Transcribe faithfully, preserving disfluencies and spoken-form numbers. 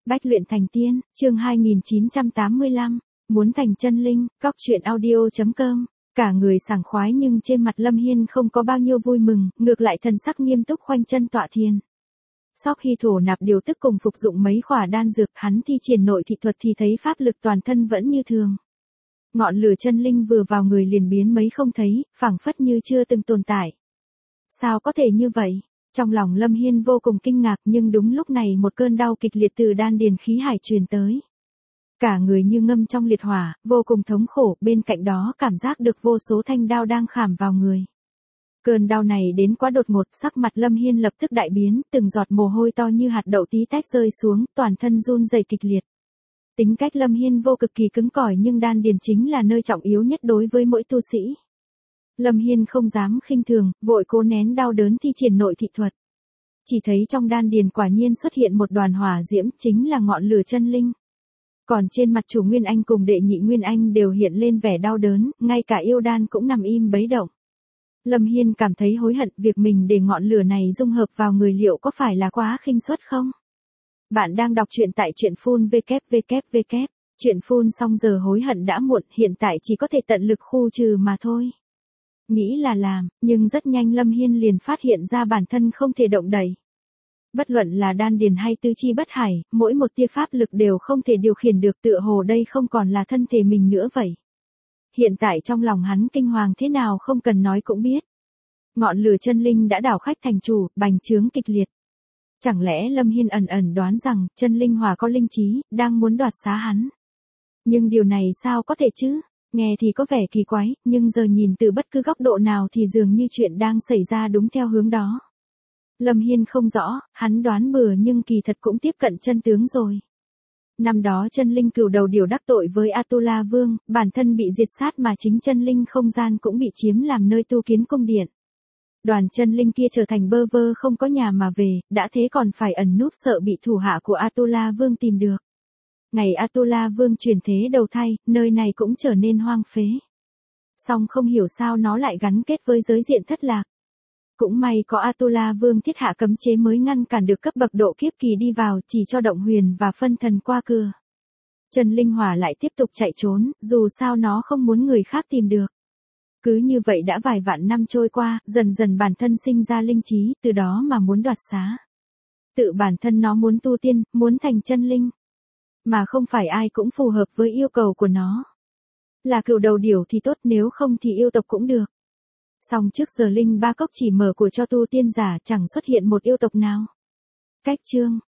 Bách luyện thành tiên, chương hai nghìn chín trăm tám mươi lăm, muốn thành chân linh, cóc truyện audio chấm com. Cả người sảng khoái nhưng trên mặt Lâm Hiên không có bao nhiêu vui mừng, ngược lại thần sắc nghiêm túc khoanh chân tọa thiền. Sau khi thổ nạp điều tức cùng phục dụng mấy khỏa đan dược, hắn thi triển nội thị thuật thì thấy pháp lực toàn thân vẫn như thường. Ngọn lửa chân linh vừa vào người liền biến mấy không thấy, phảng phất như chưa từng tồn tại. Sao có thể như vậy? Trong lòng Lâm Hiên vô cùng kinh ngạc, nhưng đúng lúc này một cơn đau kịch liệt từ đan điền khí hải truyền tới. Cả người như ngâm trong liệt hỏa, vô cùng thống khổ, bên cạnh đó cảm giác được vô số thanh đao đang khảm vào người. Cơn đau này đến quá đột ngột, sắc mặt Lâm Hiên lập tức đại biến, từng giọt mồ hôi to như hạt đậu tí tách rơi xuống, toàn thân run rẩy kịch liệt. Tính cách Lâm Hiên vô cực kỳ cứng cỏi, nhưng đan điền chính là nơi trọng yếu nhất đối với mỗi tu sĩ. Lâm Hiên không dám khinh thường, vội cố nén đau đớn thi triển nội thị thuật. Chỉ thấy trong đan điền quả nhiên xuất hiện một đoàn hỏa diễm, chính là ngọn lửa chân linh. Còn trên mặt chủ Nguyên Anh cùng đệ nhị Nguyên Anh đều hiện lên vẻ đau đớn, ngay cả yêu đan cũng nằm im bấy động. Lâm Hiên cảm thấy hối hận, việc mình để ngọn lửa này dung hợp vào người liệu có phải là quá khinh suất không? Bạn đang đọc truyện tại truyện phun vê kép vê kép vê kép. Truyện phun xong giờ hối hận đã muộn, hiện tại chỉ có thể tận lực khu trừ mà thôi. Nghĩ là làm, nhưng rất nhanh Lâm Hiên liền phát hiện ra bản thân không thể động đậy. Bất luận là đan điền hay tứ chi bất hải, mỗi một tia pháp lực đều không thể điều khiển được, tựa hồ đây không còn là thân thể mình nữa vậy. Hiện tại trong lòng hắn kinh hoàng thế nào không cần nói cũng biết. Ngọn lửa chân linh đã đảo khách thành chủ, bành trướng kịch liệt. Chẳng lẽ Lâm Hiên ẩn ẩn đoán rằng chân linh hỏa có linh trí, đang muốn đoạt xá hắn. Nhưng điều này sao có thể chứ? Nghe thì có vẻ kỳ quái, nhưng giờ nhìn từ bất cứ góc độ nào thì dường như chuyện đang xảy ra đúng theo hướng đó. Lâm Hiên không rõ, hắn đoán bừa nhưng kỳ thật cũng tiếp cận chân tướng rồi. Năm đó chân linh cửu đầu điều đắc tội với Atula Vương, bản thân bị diệt sát mà chính chân linh không gian cũng bị chiếm làm nơi tu kiến cung điện. Đoàn chân linh kia trở thành bơ vơ không có nhà mà về, đã thế còn phải ẩn núp sợ bị thủ hạ của Atula Vương tìm được. Ngày Atula Vương truyền thế đầu thai, nơi này cũng trở nên hoang phế. Song không hiểu sao nó lại gắn kết với giới diện thất lạc. Cũng may có Atula Vương thiết hạ cấm chế mới ngăn cản được cấp bậc độ kiếp kỳ đi vào, chỉ cho động huyền và phân thần qua cửa. Chân linh hỏa lại tiếp tục chạy trốn, dù sao nó không muốn người khác tìm được. Cứ như vậy đã vài vạn năm trôi qua, dần dần bản thân sinh ra linh trí, từ đó mà muốn đoạt xá. Tự bản thân nó muốn tu tiên, muốn thành chân linh. Mà không phải ai cũng phù hợp với yêu cầu của nó. Là cửu đầu điểu thì tốt, nếu không thì yêu tộc cũng được. Song trước giờ linh ba cốc chỉ mở của cho tu tiên giả, chẳng xuất hiện một yêu tộc nào. Cách chương,